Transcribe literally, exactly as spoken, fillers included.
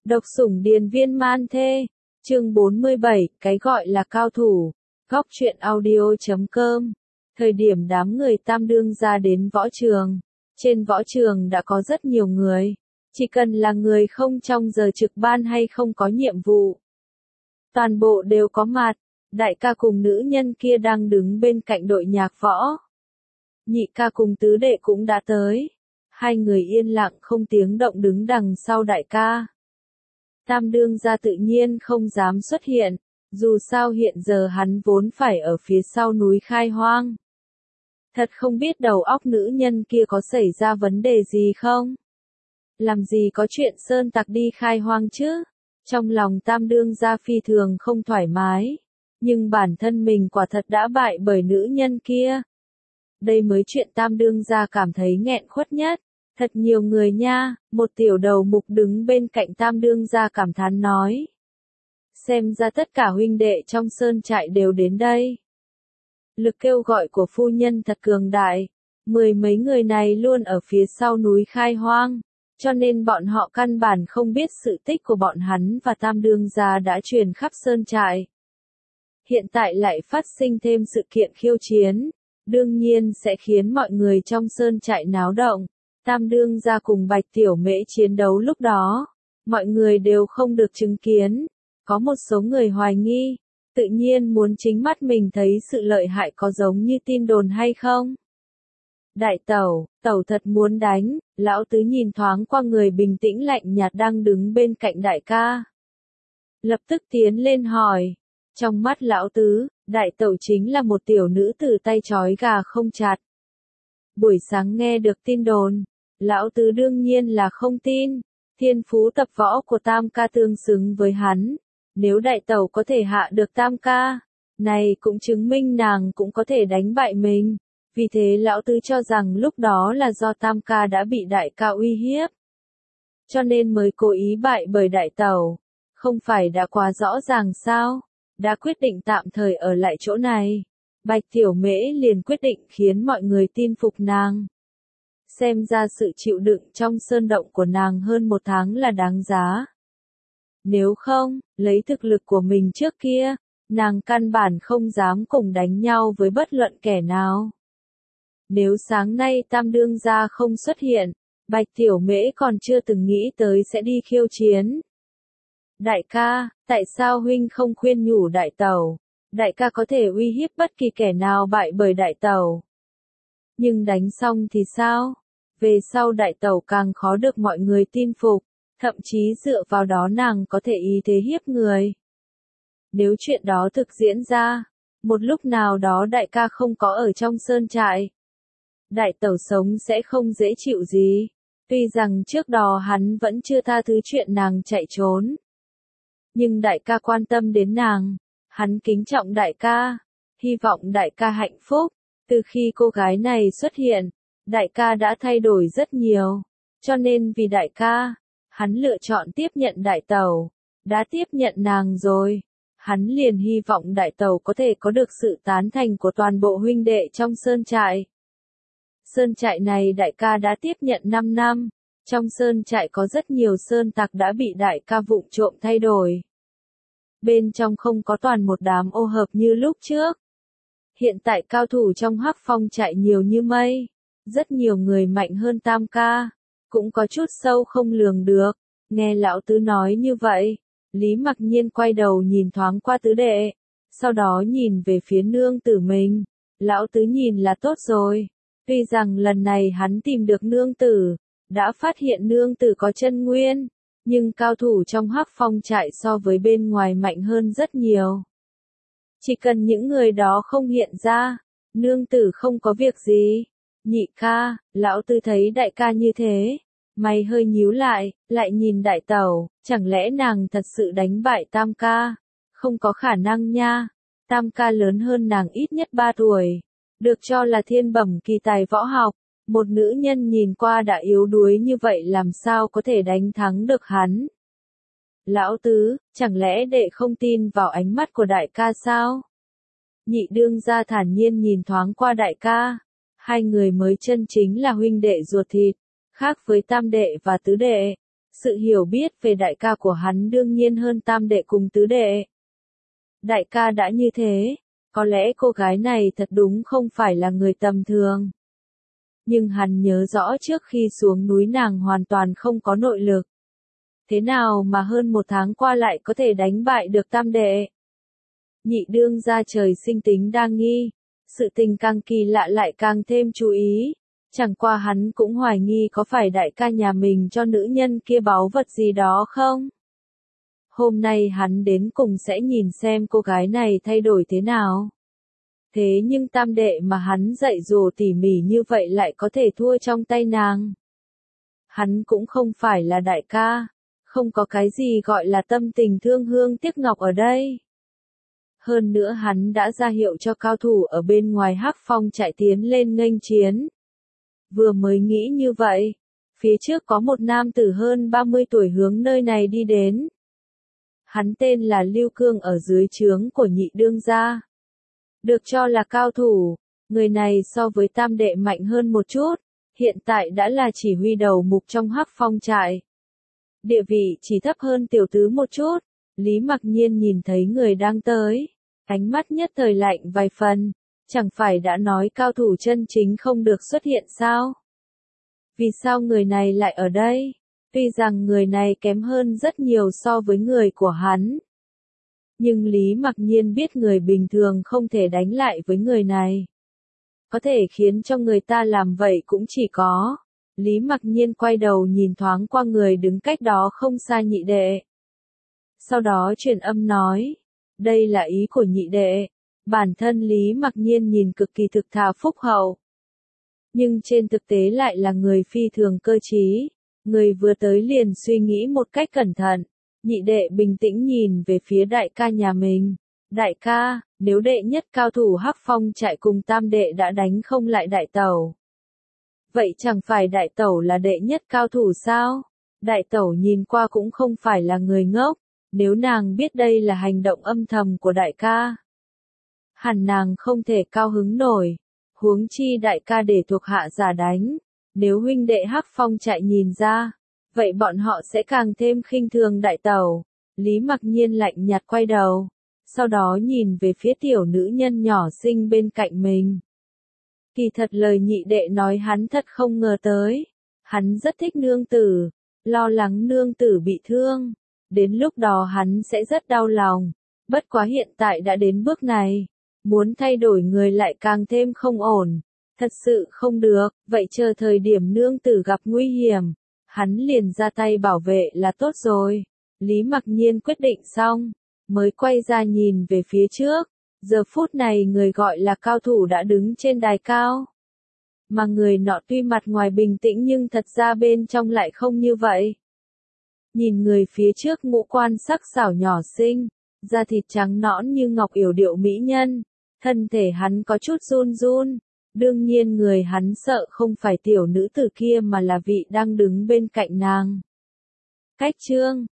Độc sủng điền viên man thê, chương bốn mươi bảy, cái gọi là cao thủ, góc truyện audio chấm com. Thời điểm đám người Tam Đương ra đến võ trường, trên võ trường đã có rất nhiều người, chỉ cần là người không trong giờ trực ban hay không có nhiệm vụ. Toàn bộ đều có mặt, đại ca cùng nữ nhân kia đang đứng bên cạnh đội nhạc võ. Nhị ca cùng tứ đệ cũng đã tới, hai người yên lặng không tiếng động đứng đằng sau đại ca. Tam Đương gia tự nhiên không dám xuất hiện, dù sao hiện giờ hắn vốn phải ở phía sau núi Khai Hoang. Thật không biết đầu óc nữ nhân kia có xảy ra vấn đề gì không? Làm gì có chuyện sơn tặc đi Khai Hoang chứ? Trong lòng Tam Đương gia phi thường không thoải mái, nhưng bản thân mình quả thật đã bại bởi nữ nhân kia. Đây mới chuyện Tam Đương gia cảm thấy nghẹn khuất nhất. Thật nhiều người nha, một tiểu đầu mục đứng bên cạnh Tam Đương gia cảm thán nói. Xem ra tất cả huynh đệ trong sơn trại đều đến đây. Lực kêu gọi của phu nhân thật cường đại, mười mấy người này luôn ở phía sau núi Khai Hoang, cho nên bọn họ căn bản không biết sự tích của bọn hắn và Tam Đương gia đã truyền khắp sơn trại. Hiện tại lại phát sinh thêm sự kiện khiêu chiến, đương nhiên sẽ khiến mọi người trong sơn trại náo động. Tam Đương gia cùng Bạch Tiểu Mễ chiến đấu lúc đó, mọi người đều không được chứng kiến, có một số người hoài nghi, tự nhiên muốn chính mắt mình thấy sự lợi hại có giống như tin đồn hay không. Đại tẩu, tẩu thật muốn đánh, lão tứ nhìn thoáng qua người bình tĩnh lạnh nhạt đang đứng bên cạnh đại ca. Lập tức tiến lên hỏi, trong mắt lão tứ, đại tẩu chính là một tiểu nữ tử tay trói gà không chặt. Buổi sáng nghe được tin đồn, lão tứ đương nhiên là không tin, thiên phú tập võ của Tam ca tương xứng với hắn, nếu đại tẩu có thể hạ được Tam ca, này cũng chứng minh nàng cũng có thể đánh bại mình, vì thế lão tứ cho rằng lúc đó là do Tam ca đã bị đại ca uy hiếp, cho nên mới cố ý bại bởi đại tẩu, không phải đã quá rõ ràng sao, đã quyết định tạm thời ở lại chỗ này, Bạch Tiểu Mễ liền quyết định khiến mọi người tin phục nàng. Xem ra sự chịu đựng trong sơn động của nàng hơn một tháng là đáng giá. Nếu không, lấy thực lực của mình trước kia, nàng căn bản không dám cùng đánh nhau với bất luận kẻ nào. Nếu sáng nay Tam Đương gia không xuất hiện, Bạch Tiểu Mễ còn chưa từng nghĩ tới sẽ đi khiêu chiến. Đại ca, tại sao huynh không khuyên nhủ đại tẩu? Đại ca có thể uy hiếp bất kỳ kẻ nào bại bởi đại tẩu. Nhưng đánh xong thì sao? Về sau đại tẩu càng khó được mọi người tin phục, thậm chí dựa vào đó nàng có thể ý thế hiếp người. Nếu chuyện đó thực diễn ra, một lúc nào đó đại ca không có ở trong sơn trại, đại tẩu sống sẽ không dễ chịu gì, tuy rằng trước đó hắn vẫn chưa tha thứ chuyện nàng chạy trốn. Nhưng đại ca quan tâm đến nàng, hắn kính trọng đại ca, hy vọng đại ca hạnh phúc, từ khi cô gái này xuất hiện, đại ca đã thay đổi rất nhiều, cho nên vì đại ca, hắn lựa chọn tiếp nhận đại tẩu, đã tiếp nhận nàng rồi, hắn liền hy vọng đại tẩu có thể có được sự tán thành của toàn bộ huynh đệ trong sơn trại. Sơn trại này đại ca đã tiếp nhận năm năm, trong sơn trại có rất nhiều sơn tặc đã bị đại ca vụng trộm thay đổi. Bên trong không có toàn một đám ô hợp như lúc trước. Hiện tại cao thủ trong Hắc Phong trại nhiều như mây. Rất nhiều người mạnh hơn Tam ca, cũng có chút sâu không lường được. Nghe lão tứ nói như vậy, Lý Mặc Nhiên quay đầu nhìn thoáng qua tứ đệ, sau đó nhìn về phía nương tử mình. Lão tứ nhìn là tốt rồi, tuy rằng lần này hắn tìm được nương tử, đã phát hiện nương tử có chân nguyên, nhưng cao thủ trong Hắc Phong trại so với bên ngoài mạnh hơn rất nhiều. Chỉ cần những người đó không hiện ra, nương tử không có việc gì. Nhị ca, lão tứ thấy đại ca như thế, mày hơi nhíu lại, lại nhìn đại tẩu, chẳng lẽ nàng thật sự đánh bại Tam ca? Không có khả năng nha, Tam ca lớn hơn nàng ít nhất ba tuổi, được cho là thiên bẩm kỳ tài võ học, một nữ nhân nhìn qua đã yếu đuối như vậy làm sao có thể đánh thắng được hắn? Lão tứ, chẳng lẽ đệ không tin vào ánh mắt của đại ca sao? Nhị đương gia thản nhiên nhìn thoáng qua đại ca. Hai người mới chân chính là huynh đệ ruột thịt, khác với tam đệ và tứ đệ. Sự hiểu biết về đại ca của hắn đương nhiên hơn tam đệ cùng tứ đệ. Đại ca đã như thế, có lẽ cô gái này thật đúng không phải là người tầm thường. Nhưng hắn nhớ rõ trước khi xuống núi nàng hoàn toàn không có nội lực. Thế nào mà hơn một tháng qua lại có thể đánh bại được tam đệ? Nhị đương gia trời sinh tính đa nghi, sự tình càng kỳ lạ lại càng thêm chú ý. Chẳng qua hắn cũng hoài nghi có phải đại ca nhà mình cho nữ nhân kia báu vật gì đó không? Hôm nay hắn đến cùng sẽ nhìn xem cô gái này thay đổi thế nào. Thế nhưng tam đệ mà hắn dạy dỗ tỉ mỉ như vậy lại có thể thua trong tay nàng. Hắn cũng không phải là đại ca, không có cái gì gọi là tâm tình thương hương tiếc ngọc ở đây. Hơn nữa hắn đã ra hiệu cho cao thủ ở bên ngoài Hắc Phong chạy tiến lên nghênh chiến. Vừa mới nghĩ như vậy, phía trước có một nam tử hơn ba mươi tuổi hướng nơi này đi đến. Hắn tên là Lưu Cương ở dưới trướng của nhị đương gia. Được cho là cao thủ, người này so với tam đệ mạnh hơn một chút, hiện tại đã là chỉ huy đầu mục trong Hắc Phong trại. Địa vị chỉ thấp hơn tiểu tứ một chút, Lý Mặc Nhiên nhìn thấy người đang tới, ánh mắt nhất thời lạnh vài phần, chẳng phải đã nói cao thủ chân chính không được xuất hiện sao? Vì sao người này lại ở đây? Tuy rằng người này kém hơn rất nhiều so với người của hắn. Nhưng Lý Mặc Nhiên biết người bình thường không thể đánh lại với người này. Có thể khiến cho người ta làm vậy cũng chỉ có. Lý Mặc Nhiên quay đầu nhìn thoáng qua người đứng cách đó không xa nhị đệ. Sau đó truyền âm nói, đây là ý của nhị đệ. Bản thân Lý Mặc Nhiên nhìn cực kỳ thực thà phúc hậu. Nhưng trên thực tế lại là người phi thường cơ trí. Người vừa tới liền suy nghĩ một cách cẩn thận. Nhị đệ bình tĩnh nhìn về phía đại ca nhà mình. Đại ca, nếu đệ nhất cao thủ Hắc Phong chạy cùng tam đệ đã đánh không lại đại tẩu. Vậy chẳng phải đại tẩu là đệ nhất cao thủ sao? Đại tẩu nhìn qua cũng không phải là người ngốc. Nếu nàng biết đây là hành động âm thầm của đại ca, hẳn nàng không thể cao hứng nổi. Huống chi đại ca để thuộc hạ giả đánh. Nếu huynh đệ Hắc Phong chạy nhìn ra, vậy bọn họ sẽ càng thêm khinh thường đại tẩu. Lý Mặc Nhiên lạnh nhạt quay đầu, sau đó nhìn về phía tiểu nữ nhân nhỏ xinh bên cạnh mình. Kỳ thật lời nhị đệ nói hắn thật không ngờ tới. Hắn rất thích nương tử, lo lắng nương tử bị thương. Đến lúc đó hắn sẽ rất đau lòng. Bất quá hiện tại đã đến bước này, muốn thay đổi người lại càng thêm không ổn. Thật sự không được, vậy chờ thời điểm nương tử gặp nguy hiểm, hắn liền ra tay bảo vệ là tốt rồi. Lý Mặc Nhiên quyết định xong, mới quay ra nhìn về phía trước. Giờ phút này người gọi là cao thủ đã đứng trên đài cao. Mà người nọ tuy mặt ngoài bình tĩnh nhưng thật ra bên trong lại không như vậy. Nhìn người phía trước ngũ quan sắc sảo nhỏ xinh, da thịt trắng nõn như ngọc yểu điệu mỹ nhân, thân thể hắn có chút run run. Đương nhiên người hắn sợ không phải tiểu nữ tử kia mà là vị đang đứng bên cạnh nàng. Cách chương